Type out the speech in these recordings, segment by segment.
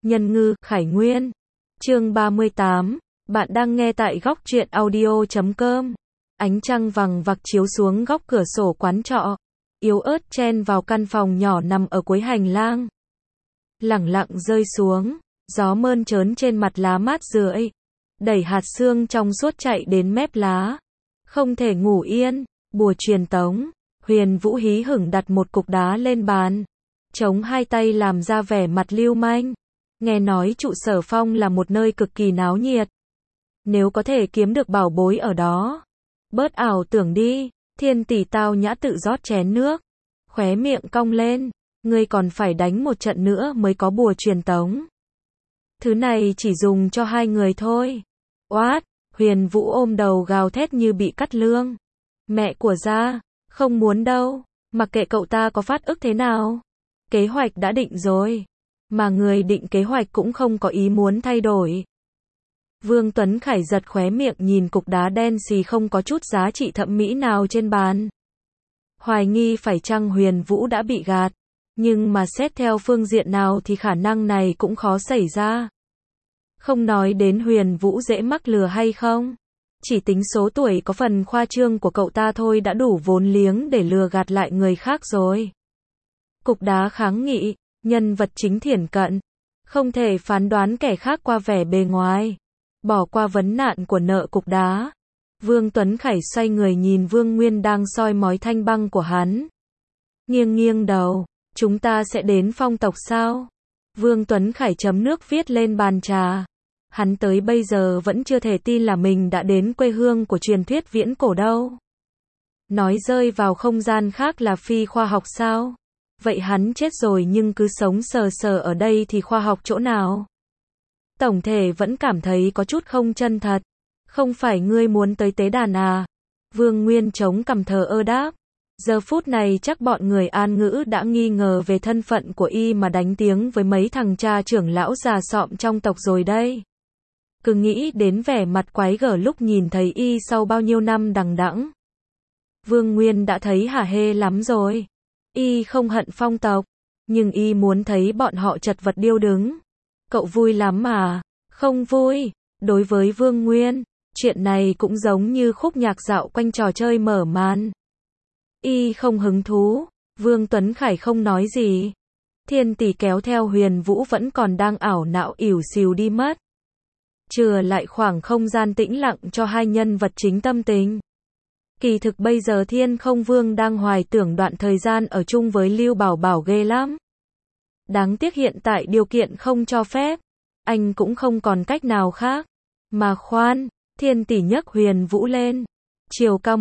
Nhân ngư, Khải Nguyên. Chương 38. Bạn đang nghe tại góc truyện audio.com. Ánh trăng vằng vặc chiếu xuống góc cửa sổ quán trọ, yếu ớt chen vào căn phòng nhỏ nằm ở cuối hành lang. Lẳng lặng rơi xuống, gió mơn trớn trên mặt lá mát rượi, đẩy hạt sương trong suốt chạy đến mép lá. Không thể ngủ yên, bùa truyền tống. Huyền Vũ hí hửng đặt một cục đá lên bàn, chống hai tay làm ra vẻ mặt lưu manh. Nghe nói trụ sở Phong là một nơi cực kỳ náo nhiệt. Nếu có thể kiếm được bảo bối ở đó, bớt ảo tưởng đi. Thiên tỷ tao nhã tự rót chén nước, khóe miệng cong lên. Ngươi còn phải đánh một trận nữa mới có bùa truyền tống. Thứ này chỉ dùng cho hai người thôi. Oát, Huyền Vũ ôm đầu gào thét như bị cắt lương. Mẹ của gia, không muốn đâu, mặc kệ cậu ta có phát ức thế nào. Kế hoạch đã định rồi, mà người định kế hoạch cũng không có ý muốn thay đổi. Vương Tuấn Khải giật khóe miệng nhìn cục đá đen xì không có chút giá trị thẩm mỹ nào trên bàn. Hoài nghi phải chăng Huyền Vũ đã bị gạt, nhưng mà xét theo phương diện nào thì khả năng này cũng khó xảy ra. Không nói đến Huyền Vũ dễ mắc lừa hay không, chỉ tính số tuổi có phần khoa trương của cậu ta thôi đã đủ vốn liếng để lừa gạt lại người khác rồi. Cục đá kháng nghị, nhân vật chính thiển cận, không thể phán đoán kẻ khác qua vẻ bề ngoài. Bỏ qua vấn nạn của nợ cục đá, Vương Tuấn Khải xoay người nhìn Vương Nguyên đang soi mói thanh băng của hắn. Nghiêng nghiêng đầu, chúng ta sẽ đến Phong tộc sao? Vương Tuấn Khải chấm nước viết lên bàn trà. Hắn tới bây giờ vẫn chưa thể tin là mình đã đến quê hương của truyền thuyết viễn cổ đâu. Nói rơi vào không gian khác là phi khoa học sao? Vậy hắn chết rồi nhưng cứ sống sờ sờ ở đây thì khoa học chỗ nào? Tổng thể vẫn cảm thấy có chút không chân thật. Không phải ngươi muốn tới tế đàn à? Vương Nguyên chống cằm thờ ơ đáp. Giờ phút này chắc bọn người An Ngữ đã nghi ngờ về thân phận của y mà đánh tiếng với mấy thằng cha trưởng lão già sọm trong tộc rồi đây. Cứ nghĩ đến vẻ mặt quái gở lúc nhìn thấy y sau bao nhiêu năm đằng đẵng. Vương Nguyên đã thấy hả hê lắm rồi. Y không hận Phong tộc, nhưng y muốn thấy bọn họ chật vật điêu đứng. Cậu vui lắm à? Không vui. Đối với Vương Nguyên, chuyện này cũng giống như khúc nhạc dạo quanh trò chơi mở màn. Y không hứng thú. Vương Tuấn Khải không nói gì. Thiên tỷ kéo theo Huyền Vũ vẫn còn đang ảo não ỉu xìu đi mất. Chừa lại khoảng không gian tĩnh lặng cho hai nhân vật chính tâm tình. Kỳ thực bây giờ Thiên Không Vương đang hoài tưởng đoạn thời gian ở chung với Lưu Bảo Bảo ghê lắm. Đáng tiếc hiện tại điều kiện không cho phép. Anh cũng không còn cách nào khác. Mà khoan, Thiên tỷ nhấc Huyền Vũ lên. Chiều cao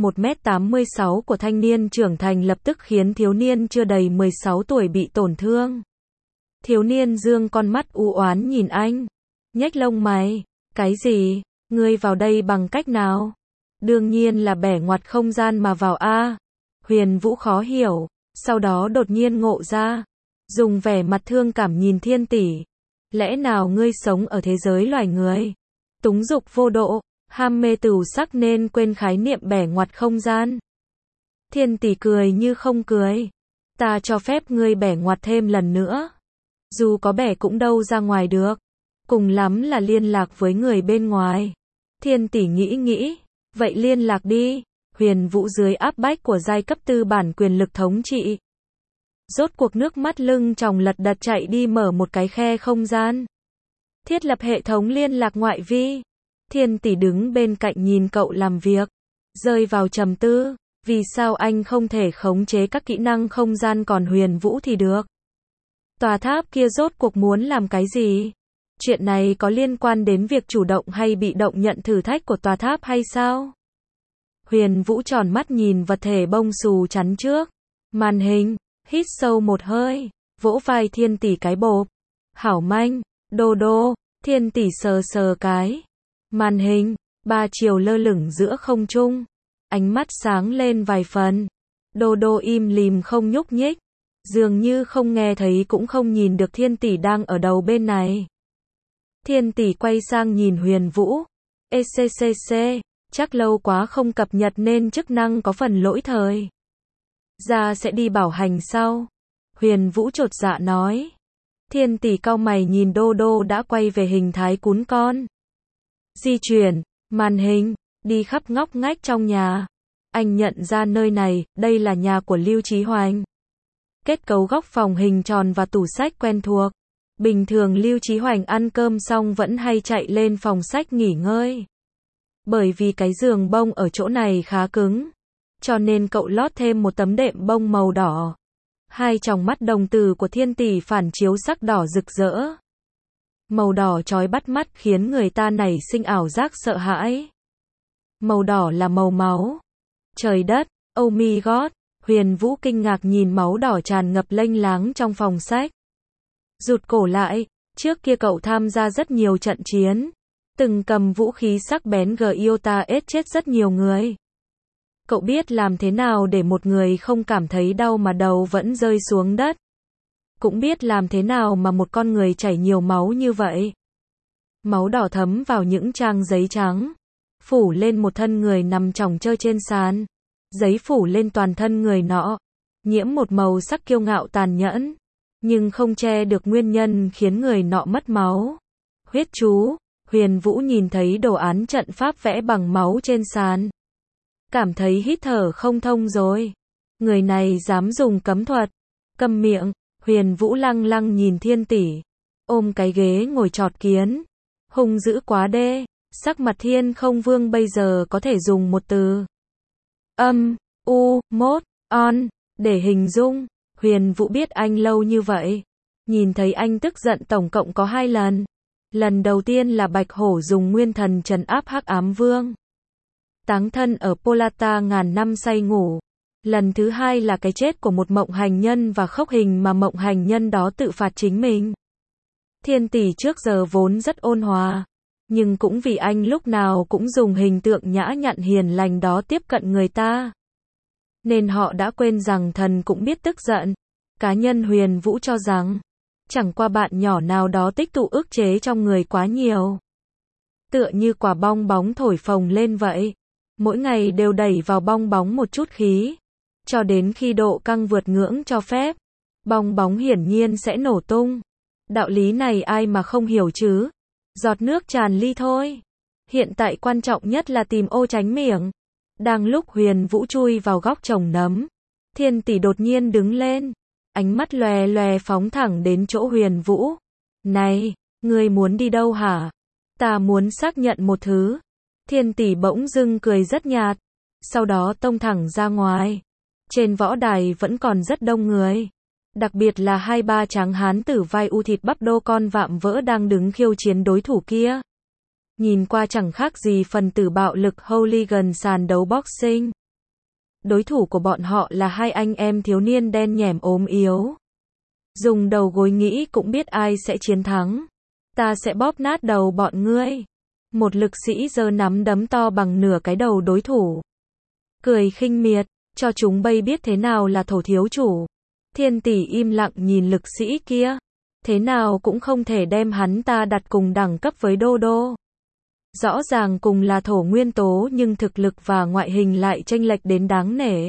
1m86 của thanh niên trưởng thành lập tức khiến thiếu niên chưa đầy 16 tuổi bị tổn thương. Thiếu niên dương con mắt u oán nhìn anh. Nhếch lông mày. Cái gì? Ngươi vào đây bằng cách nào? Đương nhiên là bẻ ngoặt không gian mà vào a. Huyền Vũ khó hiểu, sau đó đột nhiên ngộ ra. Dùng vẻ mặt thương cảm nhìn Thiên tỷ. Lẽ nào ngươi sống ở thế giới loài người? Túng dục vô độ, ham mê tửu sắc nên quên khái niệm bẻ ngoặt không gian. Thiên tỷ cười như không cười. Ta cho phép ngươi bẻ ngoặt thêm lần nữa. Dù có bẻ cũng đâu ra ngoài được. Cùng lắm là liên lạc với người bên ngoài. Thiên tỷ nghĩ. Vậy liên lạc đi. Huyền Vũ dưới áp bách của giai cấp tư bản quyền lực thống trị. Rốt cuộc nước mắt lưng tròng lật đật chạy đi mở một cái khe không gian. Thiết lập hệ thống liên lạc ngoại vi. Thiên tỷ đứng bên cạnh nhìn cậu làm việc. Rơi vào trầm tư. Vì sao anh không thể khống chế các kỹ năng không gian còn Huyền Vũ thì được? Tòa tháp kia rốt cuộc muốn làm cái gì? Chuyện này có liên quan đến việc chủ động hay bị động nhận thử thách của tòa tháp hay sao? Huyền Vũ tròn mắt nhìn vật thể bông xù chắn trước màn hình, hít sâu một hơi, vỗ vai Thiên tỷ cái bộp. Hảo manh, đô đô. Thiên tỷ sờ sờ cái màn hình, ba chiều lơ lửng giữa không trung. Ánh mắt sáng lên vài phần. Đô đô im lìm không nhúc nhích, dường như không nghe thấy cũng không nhìn được Thiên tỷ đang ở đầu bên này. Thiên tỷ quay sang nhìn Huyền Vũ. ECCC, chắc lâu quá không cập nhật nên chức năng có phần lỗi thời. Ra sẽ đi bảo hành sau. Huyền Vũ chột dạ nói. Thiên Tỷ cau mày nhìn Đô Đô đã quay về hình thái cún con. Di chuyển, màn hình, đi khắp ngóc ngách trong nhà. Anh nhận ra nơi này, đây là nhà của Lưu Chí Hoành. Kết cấu góc phòng hình tròn và tủ sách quen thuộc. Bình thường Lưu Chí Hoành ăn cơm xong vẫn hay chạy lên phòng sách nghỉ ngơi. Bởi vì cái giường bông ở chỗ này khá cứng, cho nên cậu lót thêm một tấm đệm bông màu đỏ. Hai tròng mắt đồng tử của Thiên Tỷ phản chiếu sắc đỏ rực rỡ. Màu đỏ chói bắt mắt khiến người ta nảy sinh ảo giác sợ hãi. Màu đỏ là màu máu. Trời đất, oh my god, Huyền Vũ kinh ngạc nhìn máu đỏ tràn ngập lênh láng trong phòng sách. Rụt cổ lại, trước kia cậu tham gia rất nhiều trận chiến, từng cầm vũ khí sắc bén Gyota chết rất nhiều người. Cậu biết làm thế nào để một người không cảm thấy đau mà đầu vẫn rơi xuống đất. Cũng biết làm thế nào mà một con người chảy nhiều máu như vậy. Máu đỏ thấm vào những trang giấy trắng, phủ lên một thân người nằm chỏng trơ trên sàn. Giấy phủ lên toàn thân người nọ, nhiễm một màu sắc kiêu ngạo tàn nhẫn, nhưng không che được nguyên nhân khiến người nọ mất máu. Huyết chú. Huyền Vũ nhìn thấy đồ án trận pháp vẽ bằng máu trên sàn, cảm thấy hít thở không thông rồi. Người này dám dùng cấm thuật. Câm miệng. Huyền Vũ lăng lăng nhìn Thiên Tỷ, ôm cái ghế ngồi chọt kiến. Hung dữ quá đê. Sắc mặt Thiên Không Vương bây giờ có thể dùng một từ mốt on để hình dung. Huyền Vũ biết anh lâu như vậy, nhìn thấy anh tức giận tổng cộng có 2 lần. Lần đầu tiên là Bạch Hổ dùng nguyên thần trấn áp Hắc Ám Vương, táng thân ở Polata ngàn năm say ngủ. Lần thứ hai là cái chết của một mộng hành nhân và khốc hình mà mộng hành nhân đó tự phạt chính mình. Thiên Tỷ trước giờ vốn rất ôn hòa, nhưng cũng vì anh lúc nào cũng dùng hình tượng nhã nhặn hiền lành đó tiếp cận người ta, nên họ đã quên rằng thần cũng biết tức giận. Cá nhân Huyền Vũ cho rằng, chẳng qua bạn nhỏ nào đó tích tụ ức chế trong người quá nhiều. Tựa như quả bong bóng thổi phồng lên vậy. Mỗi ngày đều đẩy vào bong bóng một chút khí, cho đến khi độ căng vượt ngưỡng cho phép, bong bóng hiển nhiên sẽ nổ tung. Đạo lý này ai mà không hiểu chứ? Giọt nước tràn ly thôi. Hiện tại quan trọng nhất là tìm ô tránh miệng. Đang lúc Huyền Vũ chui vào góc trồng nấm, Thiên Tỷ đột nhiên đứng lên, ánh mắt lòe lòe phóng thẳng đến chỗ Huyền Vũ. Này, ngươi muốn đi đâu hả? Ta muốn xác nhận một thứ. Thiên Tỷ bỗng dưng cười rất nhạt, sau đó tông thẳng ra ngoài. Trên võ đài vẫn còn rất đông người, đặc biệt là 2-3 tráng hán tử vai u thịt bắp đô con vạm vỡ đang đứng khiêu chiến đối thủ kia. Nhìn qua chẳng khác gì phần tử bạo lực hooligan sàn đấu boxing. Đối thủ của bọn họ là 2 anh em thiếu niên đen nhẻm ốm yếu. Dùng đầu gối nghĩ cũng biết ai sẽ chiến thắng. Ta sẽ bóp nát đầu bọn ngươi. Một lực sĩ giơ nắm đấm to bằng nửa cái đầu đối thủ, cười khinh miệt, cho chúng bay biết thế nào là thổ thiếu chủ. Thiên Tỷ im lặng nhìn lực sĩ kia, thế nào cũng không thể đem hắn ta đặt cùng đẳng cấp với Đô Đô. Rõ ràng cùng là thổ nguyên tố nhưng thực lực và ngoại hình lại chênh lệch đến đáng nể.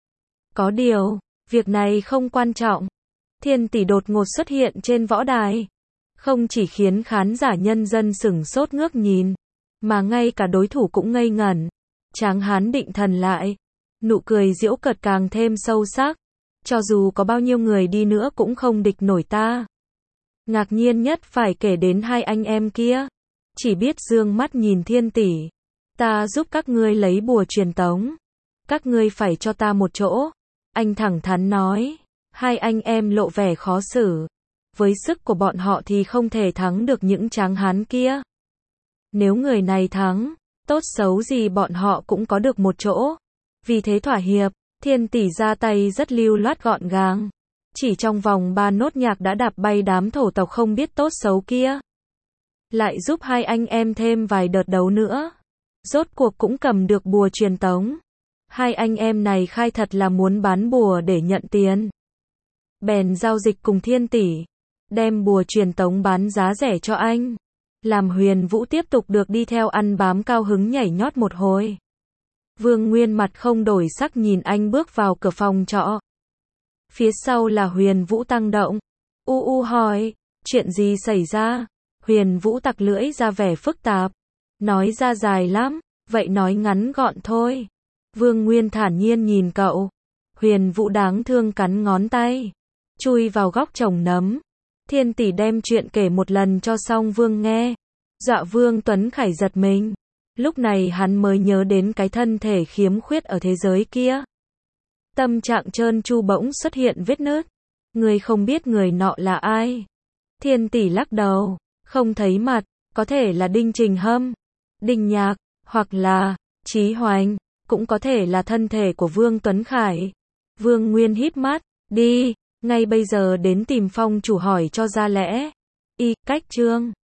Có điều, việc này không quan trọng. Thiên Tỷ đột ngột xuất hiện trên võ đài, không chỉ khiến khán giả nhân dân sửng sốt ngước nhìn, mà ngay cả đối thủ cũng ngây ngẩn. Tráng hán định thần lại, nụ cười giễu cợt càng thêm sâu sắc. Cho dù có bao nhiêu người đi nữa cũng không địch nổi ta. Ngạc nhiên nhất phải kể đến 2 anh em kia, chỉ biết dương mắt nhìn Thiên Tỷ. Ta giúp các ngươi lấy bùa truyền tống, các ngươi phải cho ta một chỗ. Anh thẳng thắn nói. 2 anh em lộ vẻ khó xử. Với sức của bọn họ thì không thể thắng được những tráng hán kia. Nếu người này thắng, tốt xấu gì bọn họ cũng có được một chỗ. Vì thế thỏa hiệp, Thiên Tỷ ra tay rất lưu loát gọn gàng. Chỉ trong vòng 3 nốt nhạc đã đạp bay đám thổ tộc không biết tốt xấu kia. Lại giúp 2 anh em thêm vài đợt đấu nữa. Rốt cuộc cũng cầm được bùa truyền tống. 2 anh em này khai thật là muốn bán bùa để nhận tiền. Bèn giao dịch cùng Thiên Tỷ, đem bùa truyền tống bán giá rẻ cho anh. Làm Huyền Vũ tiếp tục được đi theo ăn bám cao hứng nhảy nhót một hồi. Vương Nguyên mặt không đổi sắc nhìn anh bước vào cửa phòng trọ. Phía sau là Huyền Vũ tăng động. U hỏi, Chuyện gì xảy ra? Huyền Vũ tặc lưỡi ra vẻ phức tạp. Nói ra dài lắm, vậy nói ngắn gọn thôi. Vương Nguyên thản nhiên nhìn cậu. Huyền Vũ đáng thương cắn ngón tay, chui vào góc trồng nấm. Thiên tỷ đem chuyện kể một lần cho Song Vương nghe. Dọa Vương Tuấn Khải giật mình. Lúc này hắn mới nhớ đến cái thân thể khiếm khuyết ở thế giới kia. Tâm trạng trơn tru bỗng xuất hiện vết nứt. Người không biết người nọ là ai. Thiên tỷ lắc đầu, không thấy mặt, có thể là Đinh Trình Hâm, Đinh Nhạc, hoặc là Chí Hoành, cũng có thể là thân thể của Vương Tuấn Khải. Vương Nguyên híp mắt, đi, ngay bây giờ đến tìm Phong chủ hỏi cho ra lẽ. Y, cách chương